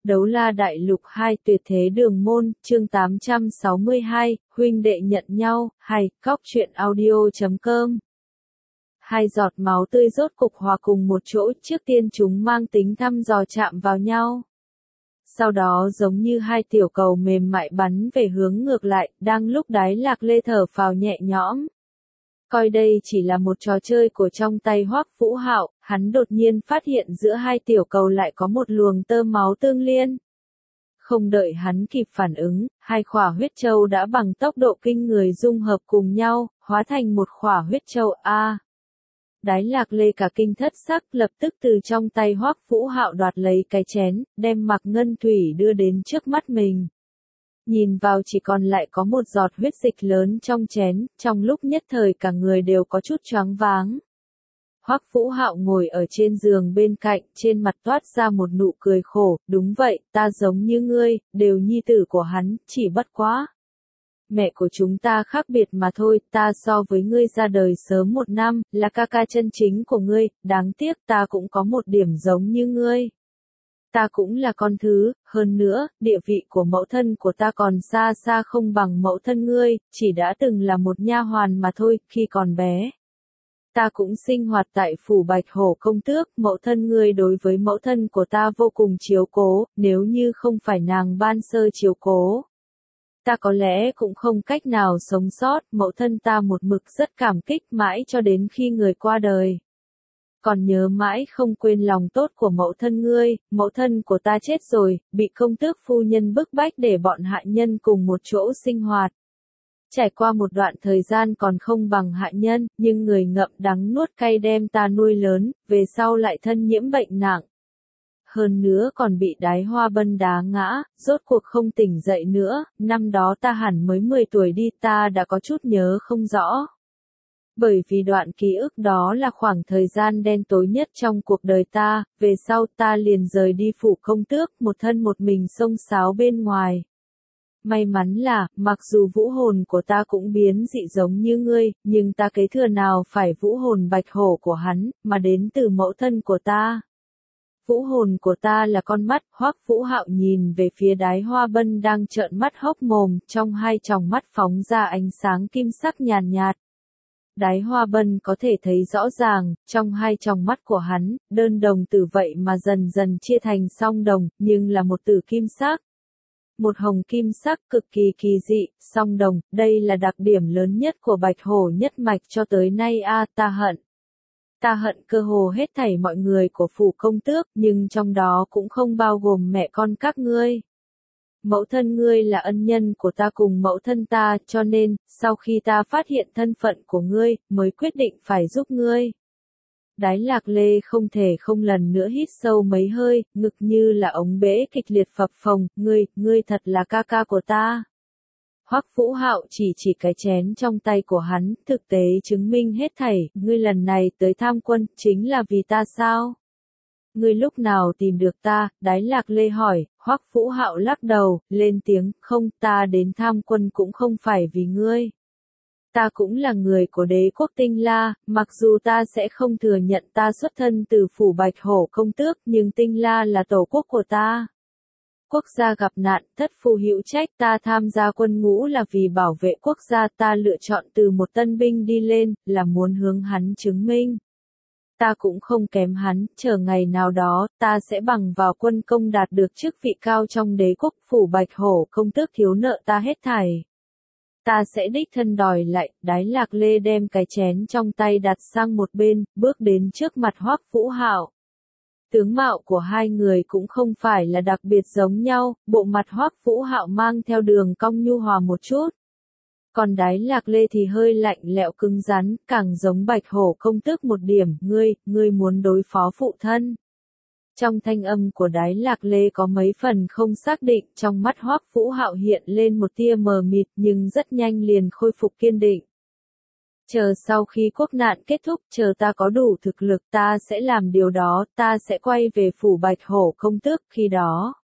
Đấu La Đại Lục 2 Tuyệt Thế Đường Môn, chương 862, huynh đệ nhận nhau, hay, cóc truyện audio.com. Hai giọt máu tươi rốt cục hòa cùng một chỗ, trước tiên chúng mang tính thăm dò chạm vào nhau. Sau đó giống như hai tiểu cầu mềm mại bắn về hướng ngược lại, đang lúc Đái Lạc Lê thở phào nhẹ nhõm. Coi đây chỉ là một trò chơi của trong tay Hoắc Vũ Hạo, hắn đột nhiên phát hiện giữa hai tiểu cầu lại có một luồng tơ máu tương liên. Không đợi hắn kịp phản ứng, hai khỏa huyết châu đã bằng tốc độ kinh người dung hợp cùng nhau, hóa thành một khỏa huyết châu A. Đái Lạc Lê cả kinh thất sắc, lập tức từ trong tay Hoắc Vũ Hạo đoạt lấy cái chén, đem Mạc Ngân Thủy đưa đến trước mắt mình. Nhìn vào chỉ còn lại có một giọt huyết dịch lớn trong chén, trong lúc nhất thời cả người đều có chút choáng váng. Hoắc Vũ Hạo ngồi ở trên giường bên cạnh, trên mặt toát ra một nụ cười khổ, đúng vậy, ta giống như ngươi, đều nhi tử của hắn, chỉ bất quá. Mẹ của chúng ta khác biệt mà thôi, ta so với ngươi ra đời sớm một năm, là ca ca chân chính của ngươi, đáng tiếc ta cũng có một điểm giống như ngươi. Ta cũng là con thứ, hơn nữa, địa vị của mẫu thân của ta còn xa xa không bằng mẫu thân ngươi, chỉ đã từng là một nha hoàn mà thôi, khi còn bé. Ta cũng sinh hoạt tại phủ Bạch Hổ công tước, mẫu thân ngươi đối với mẫu thân của ta vô cùng chiếu cố, nếu như không phải nàng ban sơ chiếu cố. Ta có lẽ cũng không cách nào sống sót, mẫu thân ta một mực rất cảm kích mãi cho đến khi người qua đời. Còn nhớ mãi không quên lòng tốt của mẫu thân ngươi, mẫu thân của ta chết rồi, bị công tước phu nhân bức bách để bọn hạ nhân cùng một chỗ sinh hoạt. Trải qua một đoạn thời gian còn không bằng hạ nhân, nhưng người ngậm đắng nuốt cay đem ta nuôi lớn, về sau lại thân nhiễm bệnh nặng. Hơn nữa còn bị Đái Hoa Bân đá ngã, rốt cuộc không tỉnh dậy nữa, năm đó ta hẳn mới 10 tuổi đi, ta đã có chút nhớ không rõ. Bởi vì đoạn ký ức đó là khoảng thời gian đen tối nhất trong cuộc đời ta, về sau ta liền rời đi phủ công tước, một thân một mình xông xáo bên ngoài. May mắn là, mặc dù vũ hồn của ta cũng biến dị giống như ngươi, nhưng ta kế thừa nào phải vũ hồn Bạch Hổ của hắn, mà đến từ mẫu thân của ta. Vũ hồn của ta là con mắt, Hoắc Vũ Hạo nhìn về phía Đái Hoa Bân đang trợn mắt hốc mồm, trong hai tròng mắt phóng ra ánh sáng kim sắc nhàn nhạt. Đái Hoa Bân có thể thấy rõ ràng, trong hai tròng mắt của hắn, đơn đồng tử vậy mà dần dần chia thành song đồng, nhưng là một tử kim sắc. Một hồng kim sắc cực kỳ kỳ dị, song đồng, đây là đặc điểm lớn nhất của Bạch Hổ nhất mạch cho tới nay ta hận. Ta hận cơ hồ hết thảy mọi người của phủ công tước, nhưng trong đó cũng không bao gồm mẹ con các ngươi. Mẫu thân ngươi là ân nhân của ta cùng mẫu thân ta, cho nên, sau khi ta phát hiện thân phận của ngươi, mới quyết định phải giúp ngươi. Đái Lạc Lê không thể không lần nữa hít sâu mấy hơi, ngực như là ống bể kịch liệt phập phồng, ngươi thật là ca ca của ta. Hoắc Vũ Hạo chỉ cái chén trong tay của hắn, thực tế chứng minh hết thảy, ngươi lần này tới tham quân, chính là vì ta sao? Ngươi lúc nào tìm được ta? Đái Lạc Lê hỏi, Hoắc Vũ Hạo lắc đầu, lên tiếng, không, ta đến tham quân cũng không phải vì ngươi. Ta cũng là người của đế quốc Tinh La, mặc dù ta sẽ không thừa nhận ta xuất thân từ phủ Bạch Hổ công tước, nhưng Tinh La là tổ quốc của ta. Quốc gia gặp nạn, thất phu hữu trách, ta tham gia quân ngũ là vì bảo vệ quốc gia, ta lựa chọn từ một tân binh đi lên, là muốn hướng hắn chứng minh. Ta cũng không kém hắn, chờ ngày nào đó, ta sẽ bằng vào quân công đạt được chức vị cao trong đế quốc, phủ Bạch Hổ công tước thiếu nợ ta hết thảy. Ta sẽ đích thân đòi lại. Đái Lạc Lê đem cái chén trong tay đặt sang một bên, bước đến trước mặt Hoắc Vũ Hạo. Tướng mạo của hai người cũng không phải là đặc biệt giống nhau, bộ mặt Hoắc Vũ Hạo mang theo đường cong nhu hòa một chút. Còn Đái Lạc Lê thì hơi lạnh lẽo cứng rắn, càng giống Bạch Hổ công tước một điểm, ngươi muốn đối phó phụ thân. Trong thanh âm của Đái Lạc Lê có mấy phần không xác định, trong mắt Hoắc Vũ Hạo hiện lên một tia mờ mịt nhưng rất nhanh liền khôi phục kiên định. Chờ sau khi quốc nạn kết thúc, chờ ta có đủ thực lực ta sẽ làm điều đó, ta sẽ quay về phủ Bạch Hổ công tước, khi đó.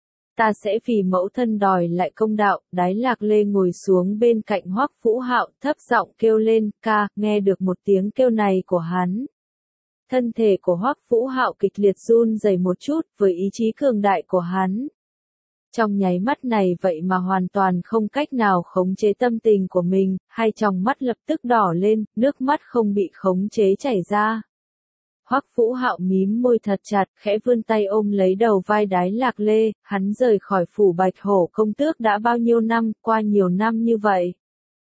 Ta sẽ vì mẫu thân đòi lại công đạo. Đái Lạc Lê ngồi xuống bên cạnh Hoắc Vũ Hạo, thấp giọng kêu lên, ca, nghe được một tiếng kêu này của hắn. thân thể của Hoắc Vũ Hạo kịch liệt run rẩy một chút với ý chí cường đại của hắn. Trong nháy mắt này vậy mà hoàn toàn không cách nào khống chế tâm tình của mình, hai tròng mắt lập tức đỏ lên, nước mắt không bị khống chế chảy ra. Hoắc Vũ Hạo mím môi thật chặt, khẽ vươn tay ôm lấy đầu vai Đái Lạc Lê, hắn rời khỏi phủ Bạch Hổ công tước đã bao nhiêu năm, qua nhiều năm như vậy.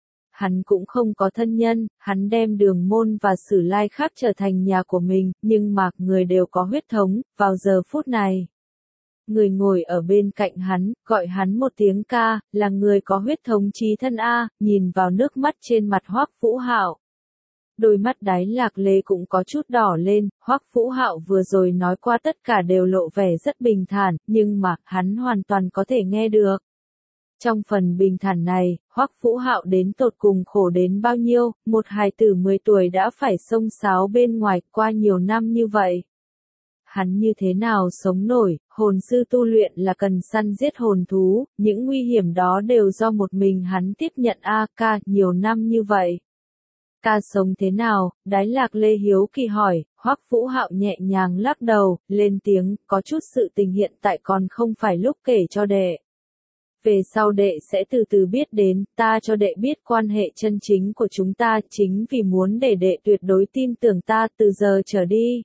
Hắn cũng không có thân nhân, hắn đem Đường Môn và Sử Lai Khắc trở thành nhà của mình, nhưng mà người đều có huyết thống, vào giờ phút này. Người ngồi ở bên cạnh hắn, gọi hắn một tiếng ca, là người có huyết thống chí thân A, nhìn vào nước mắt trên mặt Hoắc Vũ Hạo. Đôi mắt Đái Lạc Lê cũng có chút đỏ lên, Hoắc Vũ Hạo vừa rồi nói qua tất cả đều lộ vẻ rất bình thản, nhưng mà, hắn hoàn toàn có thể nghe được. Trong phần bình thản này, Hoắc Vũ Hạo đến tột cùng khổ đến bao nhiêu, một hài tử 10 tuổi đã phải xông xáo bên ngoài qua nhiều năm như vậy. Hắn như thế nào sống nổi, hồn sư tu luyện là cần săn giết hồn thú, những nguy hiểm đó đều do một mình hắn tiếp nhận ca nhiều năm như vậy. Ca sống thế nào, Đái Lạc Lê hiếu kỳ hỏi, Hoắc Vũ Hạo nhẹ nhàng lắc đầu, lên tiếng, có chút sự tình hiện tại còn không phải lúc kể cho đệ. Về sau đệ sẽ từ từ biết đến, ta cho đệ biết quan hệ chân chính của chúng ta chính vì muốn để đệ tuyệt đối tin tưởng ta từ giờ trở đi.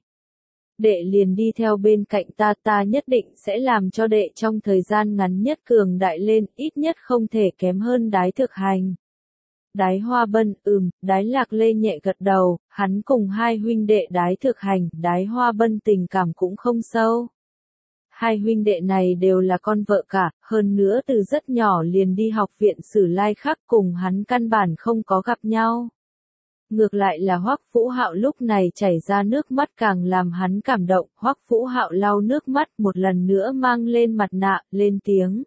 Đệ liền đi theo bên cạnh ta, ta nhất định sẽ làm cho đệ trong thời gian ngắn nhất cường đại lên, ít nhất không thể kém hơn Đái Thực Hành. Đái Hoa Bân, Đái Lạc Lê nhẹ gật đầu, hắn cùng hai huynh đệ Đái Thực Hành, Đái Hoa Bân tình cảm cũng không sâu. Hai huynh đệ này đều là con vợ cả, hơn nữa từ rất nhỏ liền đi học viện Sử Lai Khắc cùng hắn căn bản không có gặp nhau. Ngược lại là Hoắc Vũ Hạo lúc này chảy ra nước mắt càng làm hắn cảm động, Hoắc Vũ Hạo lau nước mắt một lần nữa mang lên mặt nạ, lên tiếng.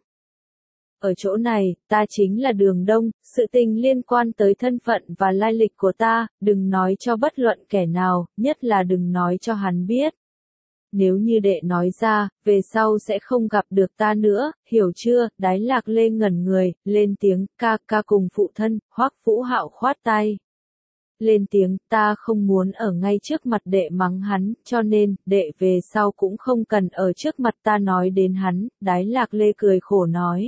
Ở chỗ này, ta chính là Đường Đông, sự tình liên quan tới thân phận và lai lịch của ta, đừng nói cho bất luận kẻ nào, nhất là đừng nói cho hắn biết. Nếu như đệ nói ra, về sau sẽ không gặp được ta nữa, hiểu chưa? Đái Lạc Lê ngẩn người, lên tiếng, ca cùng phụ thân, Hoắc Vũ Hạo khoát tay. Lên tiếng, ta không muốn ở ngay trước mặt đệ mắng hắn, cho nên, đệ về sau cũng không cần ở trước mặt ta nói đến hắn, Đái Lạc Lê cười khổ nói.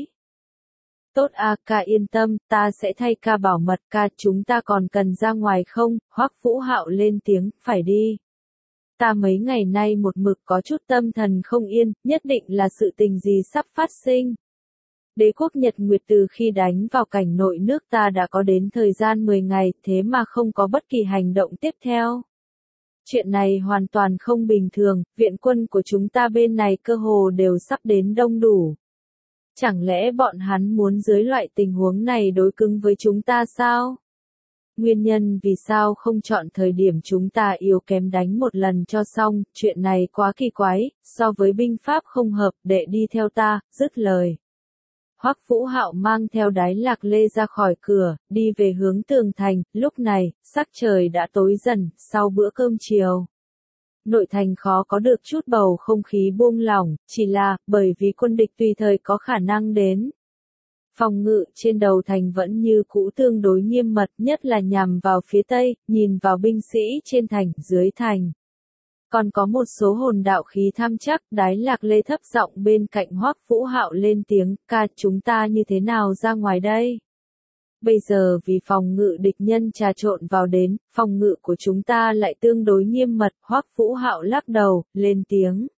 Tốt ca yên tâm, ta sẽ thay ca bảo mật, ca chúng ta còn cần ra ngoài không? Hoắc Vũ Hạo lên tiếng, phải đi. Ta mấy ngày nay một mực có chút tâm thần không yên, nhất định là sự tình gì sắp phát sinh. Đế quốc Nhật Nguyệt từ khi đánh vào cảnh nội nước ta đã có đến thời gian 10 ngày, thế mà không có bất kỳ hành động tiếp theo. Chuyện này hoàn toàn không bình thường, viện quân của chúng ta bên này cơ hồ đều sắp đến đông đủ. Chẳng lẽ bọn hắn muốn dưới loại tình huống này đối cứng với chúng ta sao? Nguyên nhân vì sao không chọn thời điểm chúng ta yếu kém đánh một lần cho xong, chuyện này quá kỳ quái, so với binh pháp không hợp, đệ đi theo ta, dứt lời. Hoắc Vũ Hạo mang theo Đái Lạc Lê ra khỏi cửa, đi về hướng tường thành, lúc này, sắc trời đã tối dần, sau bữa cơm chiều. Nội thành khó có được chút bầu không khí buông lỏng, chỉ là, bởi vì quân địch tùy thời có khả năng đến. Phòng ngự trên đầu thành vẫn như cũ tương đối nghiêm mật, nhất là nhằm vào phía tây, nhìn vào binh sĩ trên thành, dưới thành. Còn có một số hồn đạo khí tham chắc, Đái Lạc Lê thấp giọng bên cạnh Hoắc Vũ Hạo lên tiếng, ca chúng ta như thế nào ra ngoài đây? Bây giờ vì phòng ngự địch nhân trà trộn vào đến, phòng ngự của chúng ta lại tương đối nghiêm mật, Hoắc Vũ Hạo lắc đầu, lên tiếng.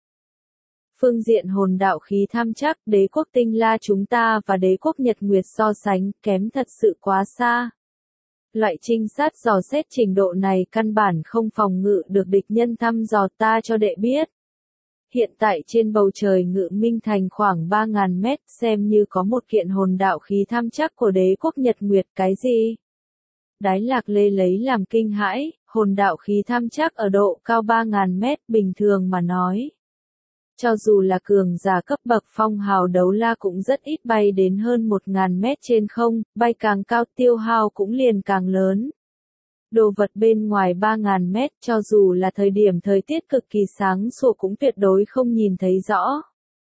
Phương diện hồn đạo khí tham chắc, đế quốc Tinh La chúng ta và đế quốc Nhật Nguyệt so sánh, kém thật sự quá xa. Loại trinh sát dò xét trình độ này căn bản không phòng ngự được địch nhân thăm dò, ta cho đệ biết. Hiện tại trên bầu trời Ngự Minh Thành khoảng 3.000 mét, xem như có một kiện hồn đạo khí tham chắc của đế quốc Nhật Nguyệt, cái gì? Đái Lạc Lê lấy làm kinh hãi, hồn đạo khí tham chắc ở độ cao 3.000 mét, bình thường mà nói. Cho dù là cường giả cấp bậc phong hào đấu la cũng rất ít bay đến hơn 1.000 mét trên không, bay càng cao tiêu hao cũng liền càng lớn. Đồ vật bên ngoài 3.000 mét cho dù là thời điểm thời tiết cực kỳ sáng sủa cũng tuyệt đối không nhìn thấy rõ.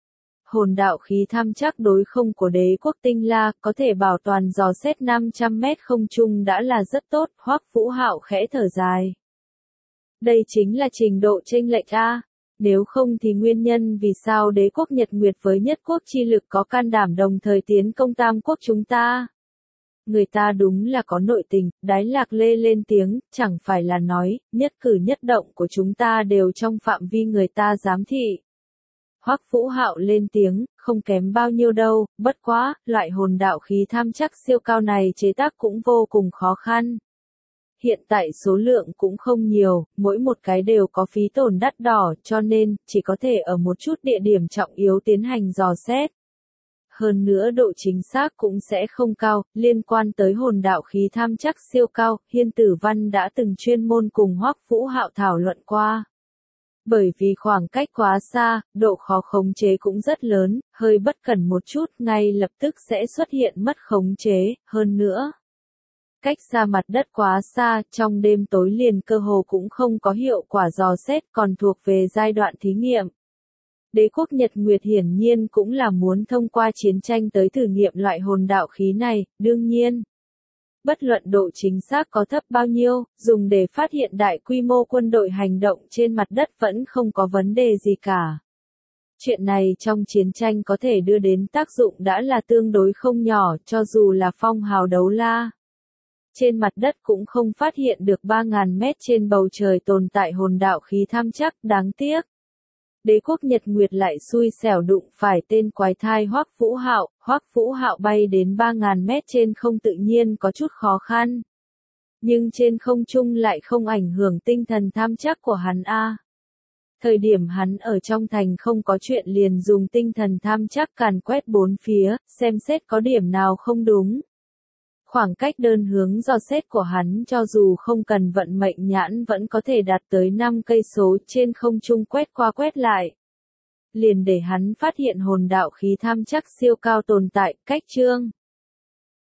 Hồn đạo khí tham chắc đối không của đế quốc Tinh La có thể bảo toàn dò xét 500 mét không trung đã là rất tốt, Hoắc Vũ Hạo khẽ thở dài. Đây chính là trình độ chênh lệch a. Nếu không thì nguyên nhân vì sao đế quốc Nhật Nguyệt với nhất quốc chi lực có can đảm đồng thời tiến công tam quốc chúng ta? Người ta đúng là có nội tình, Đái Lạc Lê lên tiếng, chẳng phải là nói, nhất cử nhất động của chúng ta đều trong phạm vi người ta giám thị. Hoắc Vũ Hạo lên tiếng, không kém bao nhiêu đâu, bất quá, loại hồn đạo khí tham chắc siêu cao này chế tác cũng vô cùng khó khăn. Hiện tại số lượng cũng không nhiều, mỗi một cái đều có phí tổn đắt đỏ, cho nên, chỉ có thể ở một chút địa điểm trọng yếu tiến hành dò xét. Hơn nữa độ chính xác cũng sẽ không cao, liên quan tới hồn đạo khí tham chắc siêu cao, Hiên Tử Văn đã từng chuyên môn cùng Hoắc Vũ Hạo thảo luận qua. Bởi vì khoảng cách quá xa, độ khó khống chế cũng rất lớn, hơi bất cẩn một chút ngay lập tức sẽ xuất hiện mất khống chế, hơn nữa. Cách xa mặt đất quá xa, trong đêm tối liền cơ hồ cũng không có hiệu quả dò xét còn thuộc về giai đoạn thí nghiệm. Đế quốc Nhật Nguyệt hiển nhiên cũng là muốn thông qua chiến tranh tới thử nghiệm loại hồn đạo khí này, đương nhiên. Bất luận độ chính xác có thấp bao nhiêu, dùng để phát hiện đại quy mô quân đội hành động trên mặt đất vẫn không có vấn đề gì cả. Chuyện này trong chiến tranh có thể đưa đến tác dụng đã là tương đối không nhỏ, cho dù là phong hào đấu la. Trên mặt đất cũng không phát hiện được 3.000 mét trên bầu trời tồn tại hồn đạo khí tham chắc, đáng tiếc. Đế quốc Nhật Nguyệt lại xui xẻo đụng phải tên quái thai Hoắc Vũ Hạo bay đến 3.000 mét trên không tự nhiên có chút khó khăn. Nhưng trên không trung lại không ảnh hưởng tinh thần tham chắc của hắn a. Thời điểm hắn ở trong thành không có chuyện liền dùng tinh thần tham chắc càn quét bốn phía, xem xét có điểm nào không đúng. Khoảng cách đơn hướng dò xét của hắn cho dù không cần vận mệnh nhãn vẫn có thể đạt tới 5 cây số trên không trung quét qua quét lại. Liền để hắn phát hiện hồn đạo khí tham chắc siêu cao tồn tại, cách chương.